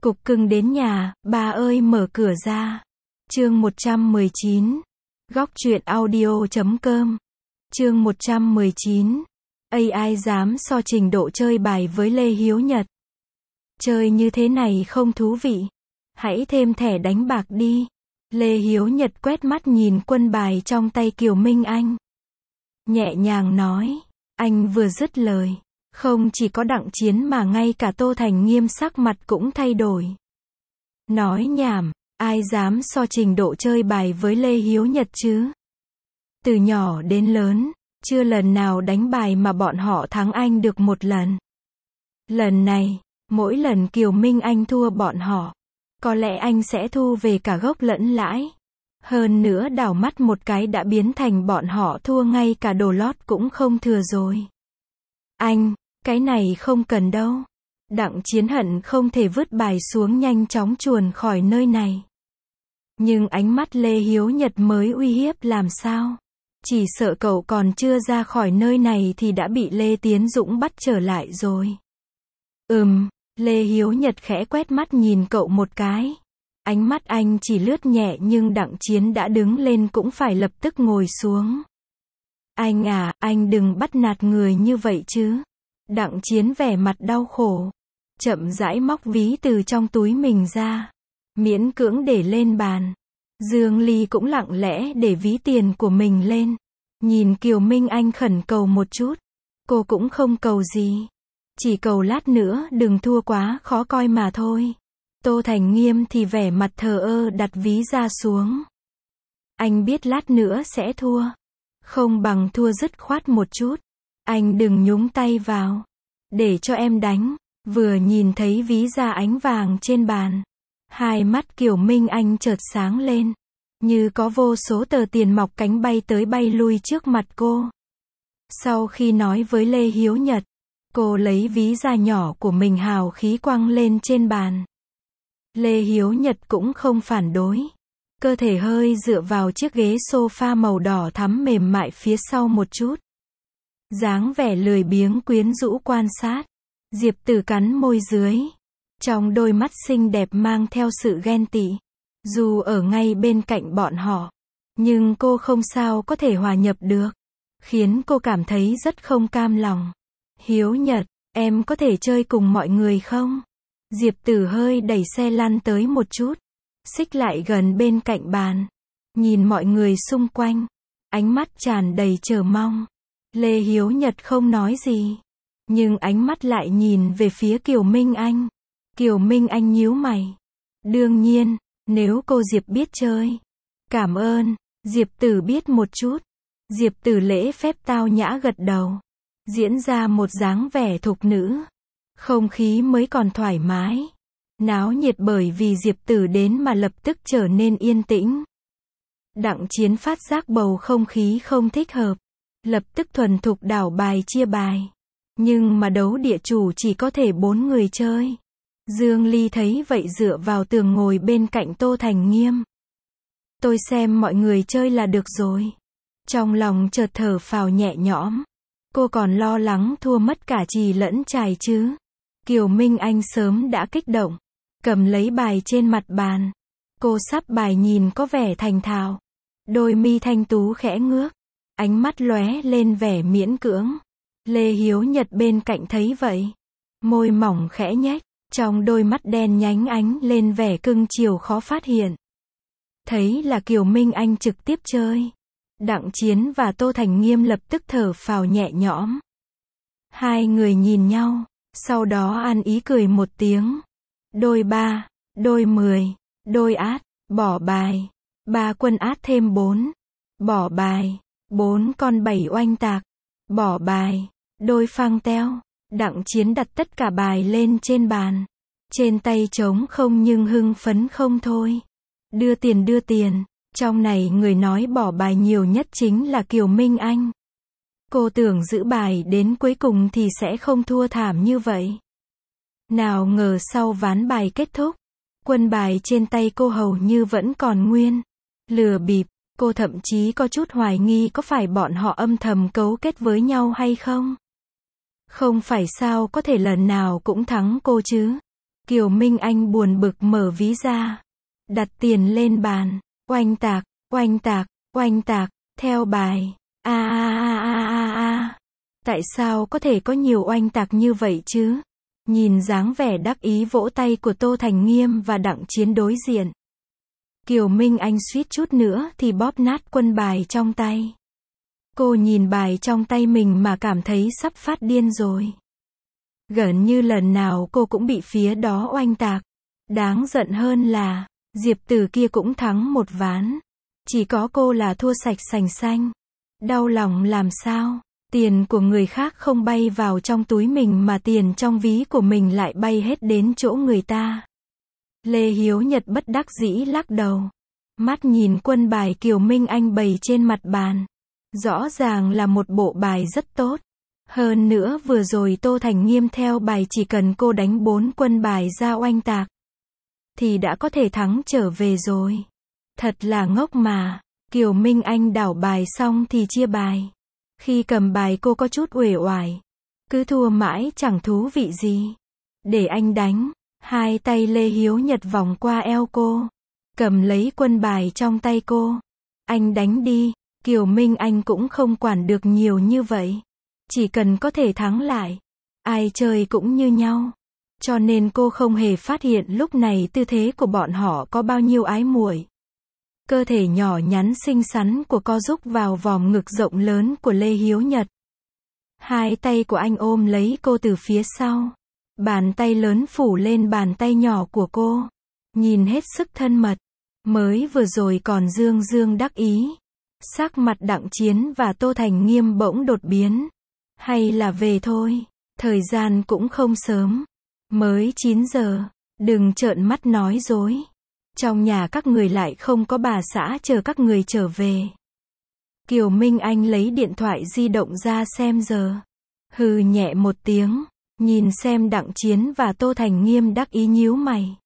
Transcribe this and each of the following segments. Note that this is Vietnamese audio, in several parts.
Cục cưng đến nhà, bà ơi mở cửa ra. Chương 119. Góc truyện audio.com. Chương 119. AI dám so trình độ chơi bài với Lê Hiếu Nhật. Chơi như thế này không thú vị. Hãy thêm thẻ đánh bạc đi. Lê Hiếu Nhật quét mắt nhìn quân bài trong tay Kiều Minh Anh. Nhẹ nhàng nói. Anh vừa dứt lời. Không chỉ có Đặng Chiến mà ngay cả Tô Thành Nghiêm sắc mặt cũng thay đổi. Nói nhảm, ai dám so trình độ chơi bài với Lê Hiếu Nhật chứ? Từ nhỏ đến lớn, chưa lần nào đánh bài mà bọn họ thắng anh được một lần. Lần này, mỗi lần Kiều Minh Anh thua bọn họ, có lẽ anh sẽ thu về cả gốc lẫn lãi. Hơn nữa đảo mắt một cái đã biến thành bọn họ thua ngay cả đồ lót cũng không thừa rồi. Anh, cái này không cần đâu. Đặng Chiến hận không thể vứt bài xuống nhanh chóng chuồn khỏi nơi này. Nhưng ánh mắt Lê Hiếu Nhật mới uy hiếp làm sao? Chỉ sợ cậu còn chưa ra khỏi nơi này thì đã bị Lê Tiến Dũng bắt trở lại rồi. Lê Hiếu Nhật khẽ quét mắt nhìn cậu một cái. Ánh mắt anh chỉ lướt nhẹ nhưng Đặng Chiến đã đứng lên cũng phải lập tức ngồi xuống. Anh à, anh đừng bắt nạt người như vậy chứ. Đặng Chiến vẻ mặt đau khổ. Chậm rãi móc ví từ trong túi mình ra. Miễn cưỡng để lên bàn. Dương Ly cũng lặng lẽ để ví tiền của mình lên. Nhìn Kiều Minh Anh khẩn cầu một chút. Cô cũng không cầu gì. Chỉ cầu lát nữa đừng thua quá khó coi mà thôi. Tô Thành Nghiêm thì vẻ mặt thờ ơ đặt ví ra xuống. Anh biết lát nữa sẽ thua. Không bằng thua dứt khoát một chút. Anh đừng nhúng tay vào. Để cho em đánh. Vừa nhìn thấy ví da ánh vàng trên bàn. Hai mắt Kiều Minh Anh chợt sáng lên. Như có vô số tờ tiền mọc cánh bay tới bay lui trước mặt cô. Sau khi nói với Lê Hiếu Nhật, cô lấy ví da nhỏ của mình hào khí quăng lên trên bàn. Lê Hiếu Nhật cũng không phản đối. Cơ thể hơi dựa vào chiếc ghế sofa màu đỏ thắm mềm mại phía sau một chút. Dáng vẻ lười biếng quyến rũ quan sát. Diệp Tử cắn môi dưới. Trong đôi mắt xinh đẹp mang theo sự ghen tị. Dù ở ngay bên cạnh bọn họ, nhưng cô không sao có thể hòa nhập được. Khiến cô cảm thấy rất không cam lòng. Hiếu Nhật, em có thể chơi cùng mọi người không? Diệp Tử hơi đẩy xe lăn tới một chút. Xích lại gần bên cạnh bàn. Nhìn mọi người xung quanh. Ánh mắt tràn đầy chờ mong. Lê Hiếu Nhật không nói gì. Nhưng ánh mắt lại nhìn về phía Kiều Minh Anh. Kiều Minh Anh nhíu mày. Đương nhiên, nếu cô Diệp biết chơi. Cảm ơn, Diệp Tử biết một chút. Diệp Tử lễ phép tao nhã gật đầu. Diễn ra một dáng vẻ thục nữ. Không khí mới còn thoải mái. Náo nhiệt bởi vì Diệp Tử đến mà lập tức trở nên yên tĩnh. Đặng Chiến phát giác bầu không khí không thích hợp. Lập tức thuần thục đảo bài chia bài. Nhưng mà đấu địa chủ chỉ có thể 4 người chơi. Dương Ly thấy vậy dựa vào tường ngồi bên cạnh Tô Thành Nghiêm. Tôi xem mọi người chơi là được rồi. Trong lòng chợt thở phào nhẹ nhõm. Cô còn lo lắng thua mất cả chì lẫn chài chứ. Kiều Minh Anh sớm đã kích động. Cầm lấy bài trên mặt bàn. Cô sắp bài nhìn có vẻ thành thạo. Đôi mi thanh tú khẽ ngước. Ánh mắt lóe lên vẻ miễn cưỡng. Lê Hiếu Nhật bên cạnh thấy vậy. Môi mỏng khẽ nhếch. Trong đôi mắt đen nhánh ánh lên vẻ cưng chiều khó phát hiện. Thấy là Kiều Minh Anh trực tiếp chơi. Đặng Chiến và Tô Thành Nghiêm lập tức thở phào nhẹ nhõm. Hai người nhìn nhau. Sau đó ăn ý cười một tiếng. Đôi 3, đôi 10, đôi át, bỏ bài. 3 quân át thêm 4. Bỏ bài. 4 con 7 oanh tạc. Bỏ bài. Đôi phang teo. Đặng Chiến đặt tất cả bài lên trên bàn. Trên tay trống không nhưng hưng phấn không thôi. Đưa tiền. Trong này người nói bỏ bài nhiều nhất chính là Kiều Minh Anh. Cô tưởng giữ bài đến cuối cùng thì sẽ không thua thảm như vậy. Nào ngờ sau ván bài kết thúc. Quân bài trên tay cô hầu như vẫn còn nguyên. Lừa bịp. Cô thậm chí có chút hoài nghi có phải bọn họ âm thầm cấu kết với nhau hay không. Không phải sao có thể lần nào cũng thắng cô chứ. Kiều Minh Anh buồn bực mở ví ra. Đặt tiền lên bàn. Oanh tạc, oanh tạc, oanh tạc, theo bài. A a a a a a. Tại sao có thể có nhiều oanh tạc như vậy chứ? Nhìn dáng vẻ đắc ý vỗ tay của Tô Thành Nghiêm và Đặng Chiến đối diện. Kiều Minh Anh suýt chút nữa thì bóp nát quân bài trong tay. Cô nhìn bài trong tay mình mà cảm thấy sắp phát điên rồi. Gần như lần nào cô cũng bị phía đó oanh tạc. Đáng giận hơn là, Diệp Tử kia cũng thắng một ván. Chỉ có cô là thua sạch sành xanh. Đau lòng làm sao? Tiền của người khác không bay vào trong túi mình mà tiền trong ví của mình lại bay hết đến chỗ người ta. Lê Hiếu Nhật bất đắc dĩ lắc đầu. Mắt nhìn quân bài Kiều Minh Anh bày trên mặt bàn. Rõ ràng là một bộ bài rất tốt. Hơn nữa vừa rồi Tô Thành Nghiêm theo bài chỉ cần cô đánh 4 quân bài ra oanh tạc thì đã có thể thắng trở về rồi. Thật là ngốc mà. Kiều Minh Anh đảo bài xong thì chia bài. Khi cầm bài cô có chút uể oải. Cứ thua mãi chẳng thú vị gì. Để anh đánh. Hai tay Lê Hiếu Nhật vòng qua eo cô. Cầm lấy quân bài trong tay cô. Anh đánh đi. Kiều Minh Anh cũng không quản được nhiều như vậy. Chỉ cần có thể thắng lại. Ai chơi cũng như nhau. Cho nên cô không hề phát hiện lúc này tư thế của bọn họ có bao nhiêu ái muội. Cơ thể nhỏ nhắn xinh xắn của cô rúc vào vòm ngực rộng lớn của Lê Hiếu Nhật. Hai tay của anh ôm lấy cô từ phía sau. Bàn tay lớn phủ lên bàn tay nhỏ của cô. Nhìn hết sức thân mật. Mới vừa rồi còn dương dương đắc ý. Sắc mặt Đặng Chiến và Tô Thành Nghiêm bỗng đột biến. Hay là về thôi. Thời gian cũng không sớm. Mới 9 giờ. Đừng trợn mắt nói dối. Trong nhà các người lại không có bà xã chờ các người trở về. Kiều Minh Anh lấy điện thoại di động ra xem giờ. Hừ nhẹ một tiếng. Nhìn xem Đặng Chiến và Tô Thành Nghiêm đắc ý nhíu mày.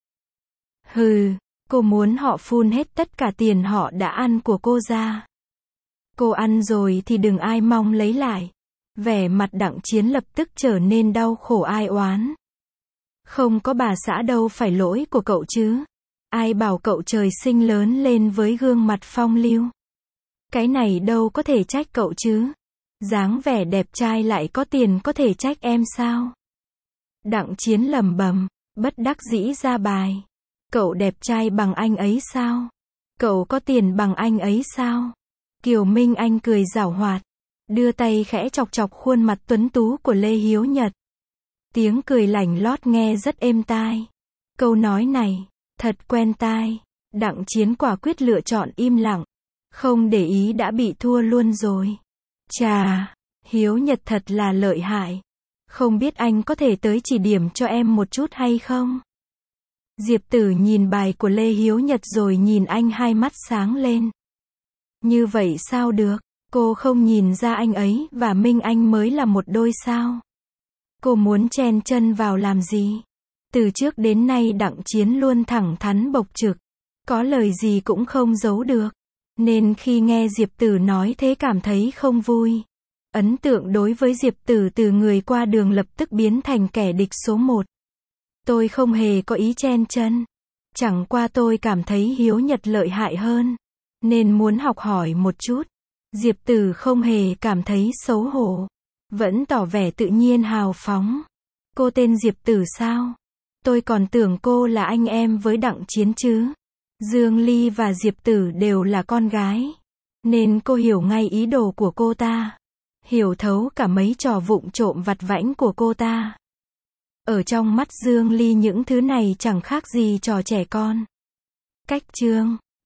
Hừ, cô muốn họ phun hết tất cả tiền họ đã ăn của cô ra. Cô ăn rồi thì đừng ai mong lấy lại. Vẻ mặt Đặng Chiến lập tức trở nên đau khổ ai oán. Không có bà xã đâu phải lỗi của cậu chứ. Ai bảo cậu trời sinh lớn lên với gương mặt phong lưu. Cái này đâu có thể trách cậu chứ. Dáng vẻ đẹp trai lại có tiền có thể trách em sao? Đặng Chiến lẩm bẩm, bất đắc dĩ ra bài. Cậu đẹp trai bằng anh ấy sao? Cậu có tiền bằng anh ấy sao? Kiều Minh Anh cười giảo hoạt. Đưa tay khẽ chọc chọc khuôn mặt tuấn tú của Lê Hiếu Nhật. Tiếng cười lảnh lót nghe rất êm tai. Câu nói này, thật quen tai. Đặng Chiến quả quyết lựa chọn im lặng. Không để ý đã bị thua luôn rồi. Chà, Hiếu Nhật thật là lợi hại. Không biết anh có thể tới chỉ điểm cho em một chút hay không? Diệp Tử nhìn bài của Lê Hiếu Nhật rồi nhìn anh hai mắt sáng lên. Như vậy sao được? Cô không nhìn ra anh ấy và Minh Anh mới là một đôi sao? Cô muốn chen chân vào làm gì? Từ trước đến nay Đặng Chiến luôn thẳng thắn bộc trực. Có lời gì cũng không giấu được. Nên khi nghe Diệp Tử nói thế cảm thấy không vui. Ấn tượng đối với Diệp Tử từ người qua đường lập tức biến thành kẻ địch số 1. Tôi không hề có ý chen chân. Chẳng qua tôi cảm thấy Hiếu Nhật lợi hại hơn. Nên muốn học hỏi một chút. Diệp Tử không hề cảm thấy xấu hổ. Vẫn tỏ vẻ tự nhiên hào phóng. Cô tên Diệp Tử sao? Tôi còn tưởng cô là anh em với Đặng Chiến chứ. Dương Ly và Diệp Tử đều là con gái. Nên cô hiểu ngay ý đồ của cô ta. Hiểu thấu cả mấy trò vụng trộm vặt vãnh của cô ta. Ở trong mắt Dương Ly những thứ này chẳng khác gì trò trẻ con. Cách chương